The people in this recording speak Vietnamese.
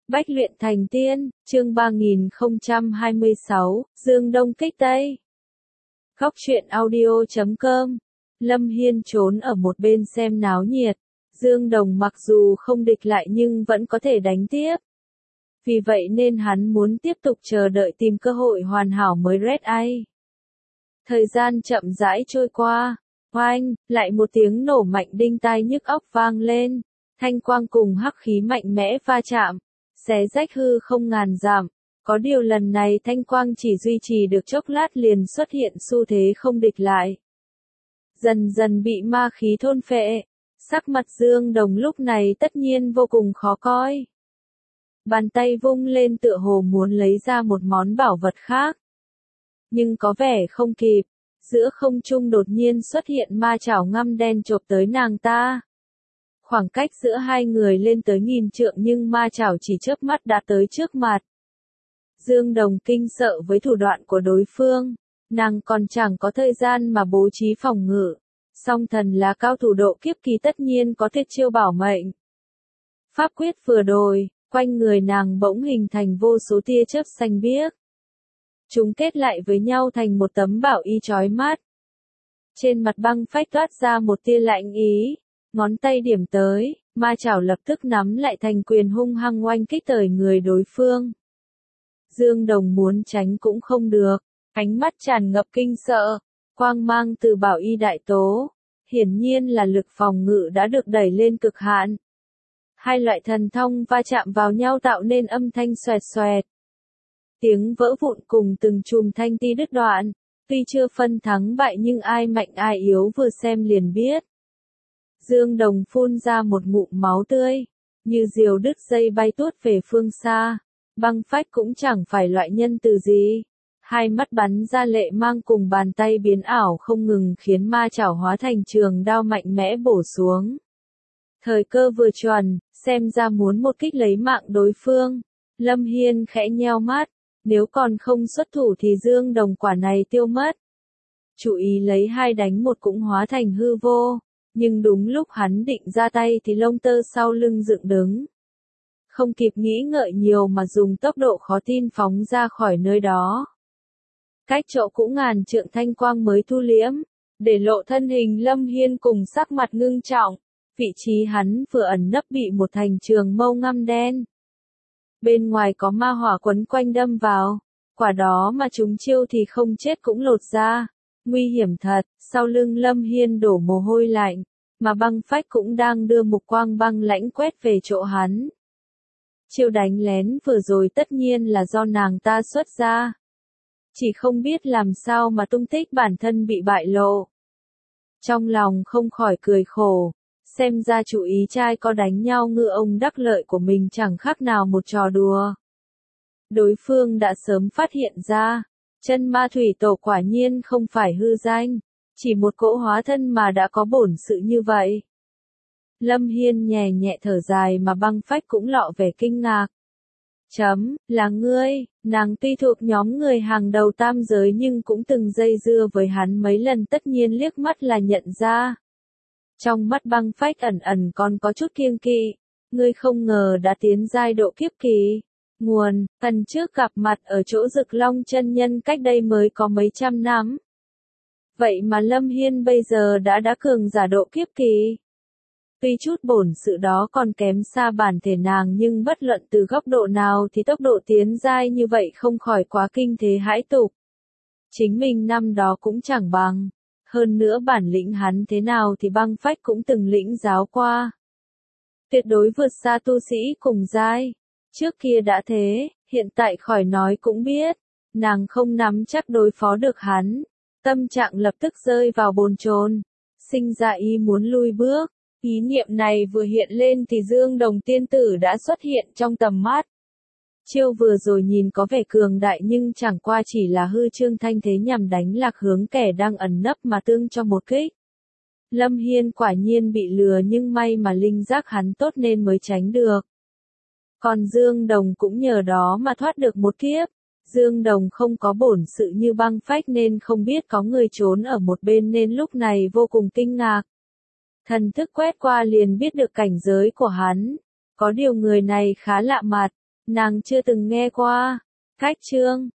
Bách luyện thành tiên, chương 3026, Dương Đông kích Tây. Góc truyện audio.com. Lâm Hiên trốn ở một bên xem náo nhiệt. Dương Đồng mặc dù không địch lại nhưng vẫn có thể đánh tiếp. Vì vậy nên hắn muốn tiếp tục chờ đợi tìm cơ hội hoàn hảo mới Red Eye. Thời gian chậm rãi trôi qua. Oanh, lại một tiếng nổ mạnh đinh tai nhức óc vang lên. Thanh quang cùng hắc khí mạnh mẽ va chạm, xé rách hư không ngàn dặm. Có điều lần này thanh quang chỉ duy trì được chốc lát liền xuất hiện xu thế không địch lại. Dần dần bị ma khí thôn phệ, sắc mặt Dương Đồng lúc này tất nhiên vô cùng khó coi. Bàn tay vung lên tựa hồ muốn lấy ra một món bảo vật khác. Nhưng có vẻ không kịp, giữa không trung đột nhiên xuất hiện ma chảo ngăm đen chộp tới nàng ta. Khoảng cách giữa hai người lên tới 1000 trượng nhưng ma chảo chỉ chớp mắt đã tới trước mặt. Dương Đồng kinh sợ với thủ đoạn của đối phương, nàng còn chẳng có thời gian mà bố trí phòng ngự. Song thần là cao thủ độ kiếp kỳ tất nhiên có tuyệt chiêu bảo mệnh. Pháp quyết vừa đồi, quanh người nàng bỗng hình thành vô số tia chớp xanh biếc. Chúng kết lại với nhau thành một tấm bảo y chói mắt. Trên mặt băng phách toát ra một tia lạnh ý. Ngón tay điểm tới, ma chảo lập tức nắm lại thành quyền hung hăng oanh kích tới người đối phương. Dương Đồng muốn tránh cũng không được, ánh mắt tràn ngập kinh sợ, quang mang từ bảo y đại tố, hiển nhiên là lực phòng ngự đã được đẩy lên cực hạn. Hai loại thần thông va chạm vào nhau tạo nên âm thanh xoẹt xoẹt. Tiếng vỡ vụn cùng từng chùm thanh ti đứt đoạn, tuy chưa phân thắng bại nhưng ai mạnh ai yếu vừa xem liền biết. Dương Đồng phun ra một ngụm máu tươi, như diều đứt dây bay tuốt về phương xa. Băng phách cũng chẳng phải loại nhân từ gì. Hai mắt bắn ra lệ mang cùng bàn tay biến ảo không ngừng khiến ma chảo hóa thành trường đao mạnh mẽ bổ xuống. Thời cơ vừa chuẩn, xem ra muốn một kích lấy mạng đối phương. Lâm Hiên khẽ nheo mắt, nếu còn không xuất thủ thì Dương Đồng quả này tiêu mất. Chú ý lấy 2 đánh 1 cũng hóa thành hư vô. Nhưng đúng lúc hắn định ra tay thì lông tơ sau lưng dựng đứng. Không kịp nghĩ ngợi nhiều mà dùng tốc độ khó tin phóng ra khỏi nơi đó. Cách chỗ cũng ngàn trượng thanh quang mới thu liễm, để lộ thân hình Lâm Hiên cùng sắc mặt ngưng trọng. Vị trí hắn vừa ẩn nấp bị một thành trường mâu ngăm đen. Bên ngoài có ma hỏa quấn quanh đâm vào, quả đó mà chúng chiêu thì không chết cũng lột ra. Nguy hiểm thật, sau lưng Lâm Hiên đổ mồ hôi lạnh, mà băng phách cũng đang đưa mục quang băng lãnh quét về chỗ hắn. Chiêu đánh lén vừa rồi tất nhiên là do nàng ta xuất ra. Chỉ không biết làm sao mà tung tích bản thân bị bại lộ. Trong lòng không khỏi cười khổ, xem ra chủ ý trai có đánh nhau ngư ông đắc lợi của mình chẳng khác nào một trò đùa. Đối phương đã sớm phát hiện ra. Chân ma thủy tổ quả nhiên không phải hư danh, chỉ một cỗ hóa thân mà đã có bổn sự như vậy. Lâm Hiên nhẹ nhẹ thở dài mà băng phách cũng lọ vẻ kinh ngạc. Là ngươi, nàng tuy thuộc nhóm người hàng đầu tam giới nhưng cũng từng dây dưa với hắn mấy lần tất nhiên liếc mắt là nhận ra. Trong mắt băng phách ẩn ẩn còn có chút kiêng kỵ, ngươi không ngờ đã tiến giai độ kiếp kỳ. Nguồn, lần trước gặp mặt ở chỗ Dực Long chân nhân cách đây mới có mấy trăm năm. Vậy mà Lâm Hiên bây giờ đã cường giả độ kiếp kỳ. Tuy chút bổn sự đó còn kém xa bản thể nàng nhưng bất luận từ góc độ nào thì tốc độ tiến giai như vậy không khỏi quá kinh thế hãi tục. Chính mình năm đó cũng chẳng bằng. Hơn nữa bản lĩnh hắn thế nào thì băng phách cũng từng lĩnh giáo qua. Tuyệt đối vượt xa tu sĩ cùng giai. Trước kia đã thế, hiện tại khỏi nói cũng biết, nàng không nắm chắc đối phó được hắn. Tâm trạng lập tức rơi vào bồn chồn, sinh ra ý muốn lui bước. Ý niệm này vừa hiện lên thì Dương Đồng tiên tử đã xuất hiện trong tầm mắt. Chiêu vừa rồi nhìn có vẻ cường đại nhưng chẳng qua chỉ là hư trương thanh thế nhằm đánh lạc hướng kẻ đang ẩn nấp mà tương cho một kích. Lâm Hiên quả nhiên bị lừa nhưng may mà linh giác hắn tốt nên mới tránh được. Còn Dương Đồng cũng nhờ đó mà thoát được một kiếp. Dương Đồng không có bổn sự như băng phách nên không biết có người trốn ở một bên nên lúc này vô cùng kinh ngạc. Thần thức quét qua liền biết được cảnh giới của hắn. Có điều người này khá lạ mặt, Nàng chưa từng nghe qua. Khách trương.